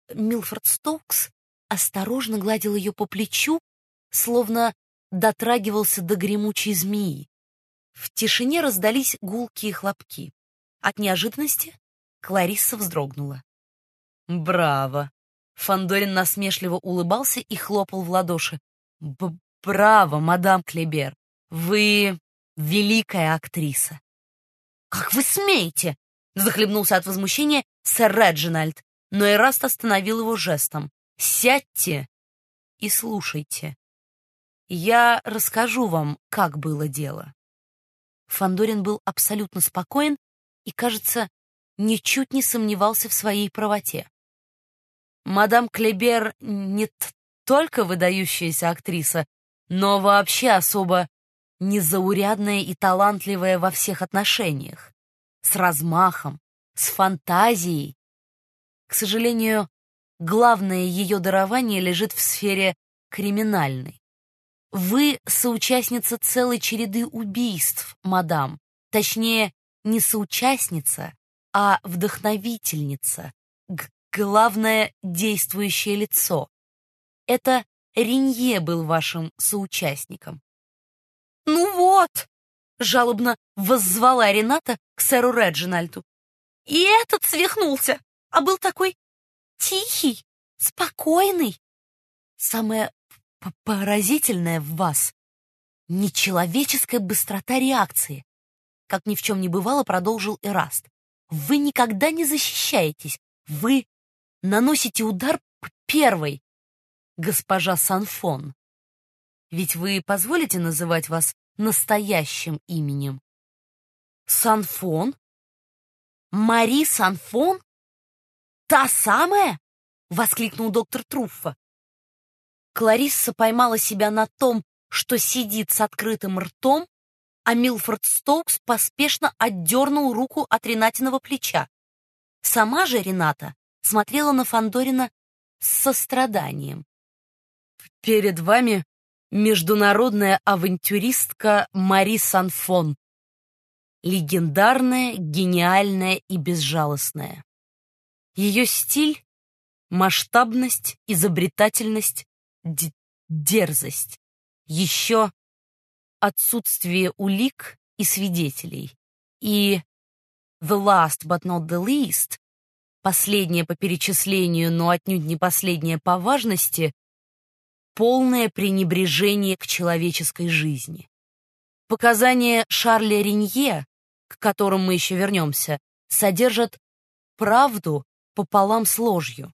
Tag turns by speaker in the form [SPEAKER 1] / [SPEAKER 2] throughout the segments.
[SPEAKER 1] Милфорд Стоукс осторожно гладил ее по плечу, словно дотрагивался до гремучей змеи. В тишине раздались гулкие хлопки. От неожиданности Кларисса вздрогнула. «Браво!» Фандорин насмешливо улыбался и хлопал в ладоши. «Браво, мадам Клебер! Вы великая актриса!» «Как вы смеете?» — захлебнулся от возмущения сэр Реджинальд, но Эраст остановил его жестом. «Сядьте и слушайте. Я расскажу вам, как было дело». Фандорин был абсолютно спокоен и, кажется, ничуть не сомневался в своей правоте. Мадам Клебер не только выдающаяся актриса, но вообще особо незаурядная и талантливая во всех отношениях, с размахом, с фантазией. К сожалению, главное ее дарование лежит в сфере криминальной. Вы соучастница целой череды убийств, мадам. Точнее, не соучастница, а вдохновительница, главное действующее лицо. Это Ренье был вашим соучастником. «Ну вот!» — жалобно воззвала Рената к сэру Реджинальду. «И этот свихнулся, а был такой тихий, спокойный. Самое поразительное в вас — нечеловеческая быстрота реакции», — как ни в чем не бывало, продолжил Эраст. «Вы никогда не защищаетесь, вы наносите удар первой, госпожа Санфон. Ведь вы позволите называть вас настоящим именем?» «Санфон? Мари Санфон? Та самая?» — воскликнул доктор Труффо. Кларисса поймала себя на том, что сидит с открытым ртом, а Милфорд Стоукс поспешно отдернул руку от Ренатиного плеча. Сама же Рената смотрела на Фандорина с состраданием. «Перед вами международная авантюристка Мари Санфон. Легендарная, гениальная и безжалостная. Ее стиль — масштабность, изобретательность, дерзость. Еще отсутствие улик и свидетелей. И the last but not the least, последнее по перечислению, но отнюдь не последнее по важности, полное пренебрежение к человеческой жизни. Показания Шарля Ренье, к которым мы еще вернемся, содержат правду пополам с ложью.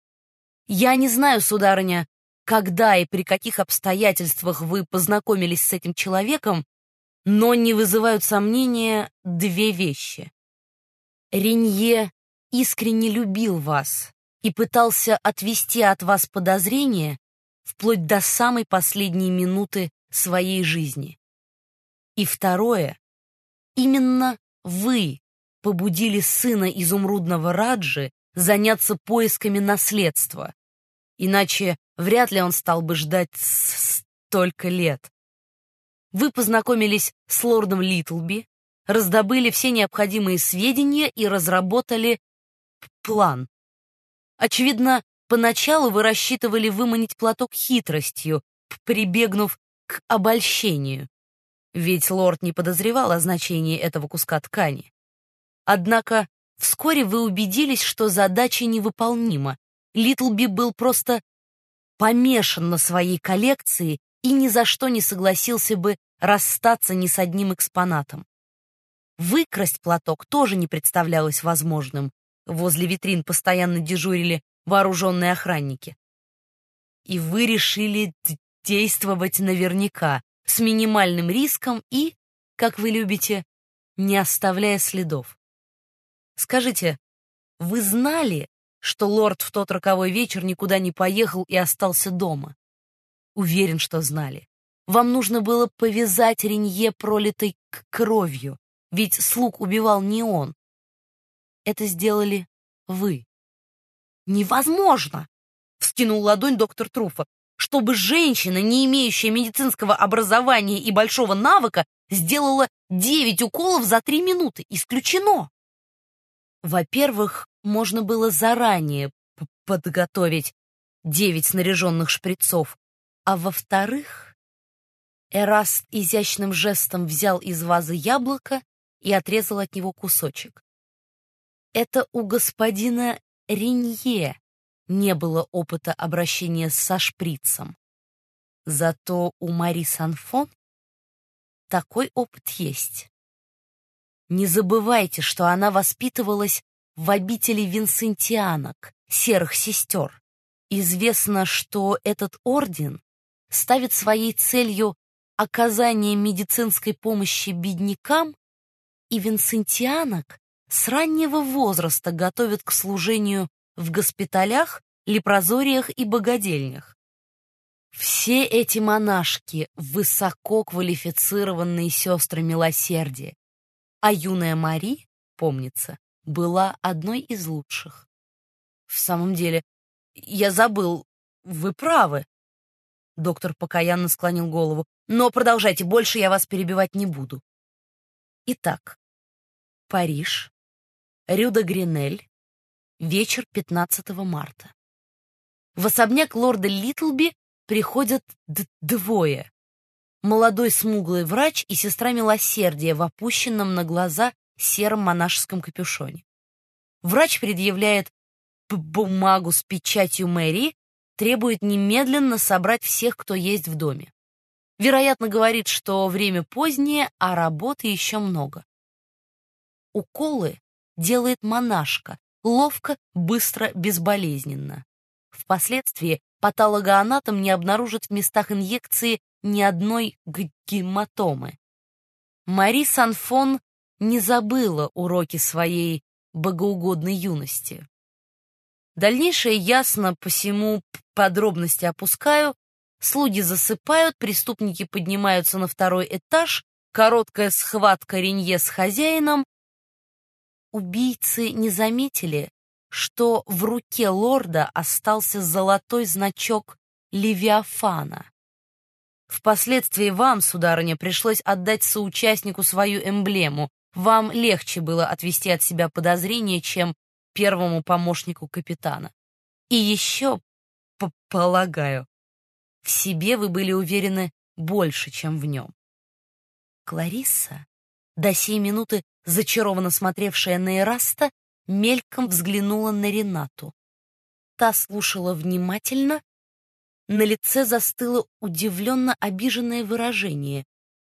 [SPEAKER 1] Я не знаю, сударыня, когда и при каких обстоятельствах вы познакомились с этим человеком, но не вызывают сомнения две вещи. Ренье искренне любил вас и пытался отвести от вас подозрения вплоть до самой последней минуты своей жизни. И второе, именно вы побудили сына изумрудного Раджи заняться поисками наследства, иначе вряд ли он стал бы ждать столько лет. Вы познакомились с лордом Литлби, раздобыли все необходимые сведения и разработали план. Очевидно, поначалу вы рассчитывали выманить платок хитростью, прибегнув к обольщению, ведь лорд не подозревал о значении этого куска ткани. Однако вскоре вы убедились, что задача невыполнима. Литлби был просто помешан на своей коллекции и ни за что не согласился бы расстаться ни с одним экспонатом. Выкрасть платок тоже не представлялось возможным. Возле витрин постоянно дежурили вооруженные охранники. И вы решили действовать наверняка, с минимальным риском и, как вы любите, не оставляя следов. Скажите, вы знали, что лорд в тот роковой вечер никуда не поехал и остался дома? Уверен, что знали. Вам нужно было повязать Ренье пролитой кровью, ведь слуг убивал не он. Это сделали вы. «Невозможно!» — вскинул ладонь доктор Труффо. «Чтобы женщина, не имеющая медицинского образования и большого навыка, сделала 9 уколов за 3 минуты. Исключено!» Во-первых, можно было заранее подготовить 9 снаряженных шприцов, а во-вторых, Эраст изящным жестом взял из вазы яблоко и отрезал от него кусочек. Это у господина Ренье не было опыта обращения со шприцем. Зато у Мари Санфон такой опыт есть. Не забывайте, что она воспитывалась в обители винсентианок, серых сестер. Известно, что этот орден ставит своей целью оказание медицинской помощи беднякам, и винсентианок с раннего возраста готовят к служению в госпиталях, лепрозориях и богадельнях. Все эти монашки — высоко квалифицированные сестры милосердия, а юная Мари, помнится, была одной из лучших. В самом деле, я забыл, вы правы. Доктор покаянно склонил голову. Но продолжайте, больше я вас перебивать не буду. Итак, Париж, Рю-де-Гренель, вечер 15 марта. В особняк лорда Литлби приходят двое. Молодой смуглый врач и сестра милосердия в опущенном на глаза сером монашеском капюшоне. Врач предъявляет бумагу с печатью мэрии, требует немедленно собрать всех, кто есть в доме. Вероятно, говорит, что время позднее, а работы еще много. Уколы делает монашка, ловко, быстро, безболезненно. Впоследствии патологоанатом не обнаружит в местах инъекции ни одной гематомы. Мари Санфон не забыла уроки своей богоугодной юности. Дальнейшее ясно, посему подробности опускаю. Слуги засыпают, преступники поднимаются на второй этаж, короткая схватка Ренье с хозяином. Убийцы не заметили, что в руке лорда остался золотой значок Левиафана. Впоследствии вам, сударыня, пришлось отдать соучастнику свою эмблему. Вам легче было отвести от себя подозрения, чем первому помощнику капитана. И еще, полагаю, в себе вы были уверены больше, чем в нем. Кларисса, до сей минуты зачарованно смотревшая на Эраста, мельком взглянула на Ренату. Та слушала внимательно, на лице застыло удивленно обиженное выражение.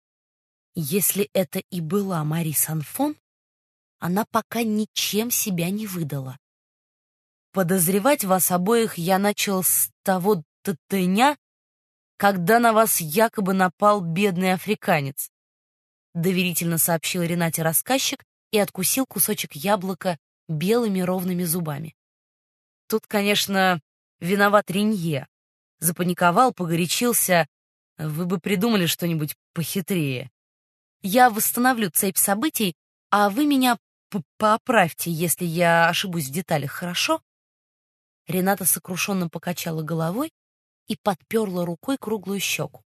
[SPEAKER 1] Если это и была Мари Санфон, она пока ничем себя не выдала. Подозревать вас обоих я начал с того дня, когда на вас якобы напал бедный африканец, доверительно сообщил Ренате рассказчик и откусил кусочек яблока белыми ровными зубами. Тут, конечно, виноват Ренье. Запаниковал, погорячился. Вы бы придумали что-нибудь похитрее. Я восстановлю цепь событий, а вы меня поправьте, если я ошибусь в деталях, хорошо? Рената сокрушенно покачала головой и подперла рукой круглую щеку.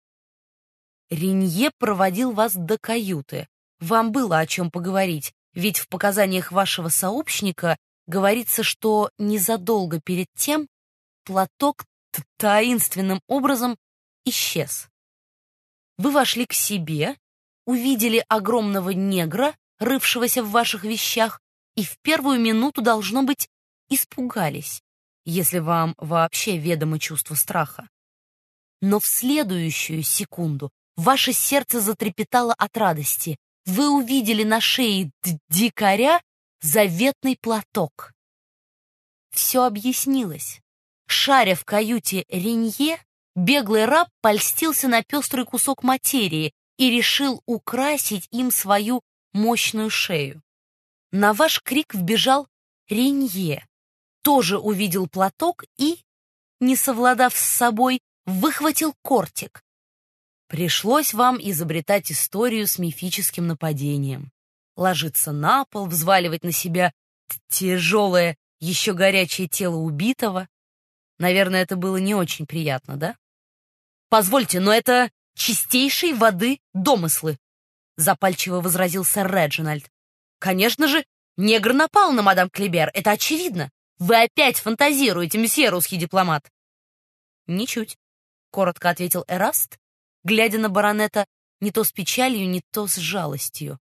[SPEAKER 1] Ренье проводил вас до каюты. Вам было о чем поговорить, ведь в показаниях вашего сообщника говорится, что незадолго перед тем платок таинственным образом исчез. Вы вошли к себе, увидели огромного негра, рывшегося в ваших вещах, и в первую минуту, должно быть, испугались, если вам вообще ведомо чувство страха. Но в следующую секунду ваше сердце затрепетало от радости. Вы увидели на шее дикаря заветный платок. Все объяснилось. Шаря в каюте Ренье, беглый раб польстился на пестрый кусок материи и решил украсить им свою мощную шею. На ваш крик вбежал Ренье, тоже увидел платок и, не совладав с собой, выхватил кортик. Пришлось вам изобретать историю с мифическим нападением. Ложиться на пол, взваливать на себя тяжелое, еще горячее тело убитого. Наверное, это было не очень приятно, да? Позвольте, но это чистейшей воды домыслы, запальчиво возразил сэр Реджинальд. Конечно же, негр напал на мадам Клибер, это очевидно. Вы опять фантазируете, месье русский дипломат. Ничуть, коротко ответил Эраст, глядя на баронета не то с печалью, не то с жалостью.